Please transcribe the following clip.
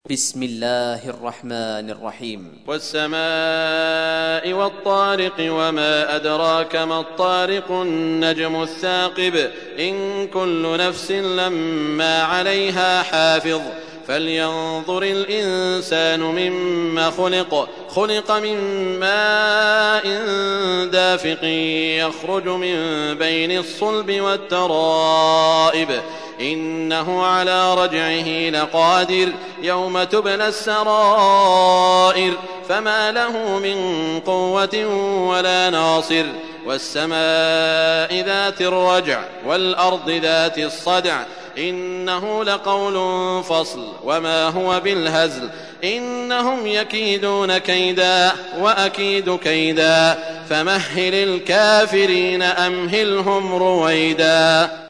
بسم الله الرحمن الرحيم. والسماء والطارق وما أدراك ما الطارق النجم الثاقب إن كل نفس لما عليها حافظ فلينظر الإنسان مما خلق من ماء دافق يخرج من بين الصلب والترائب إنه على رجعه لقادر يوم تبلى السرائر فما له من قوة ولا ناصر والسماء ذات الرجع والأرض ذات الصدع إنه لقول فصل وما هو بالهزل إنهم يكيدون كيدا وأكيد كيدا فمهل الكافرين أمهلهم رويدا.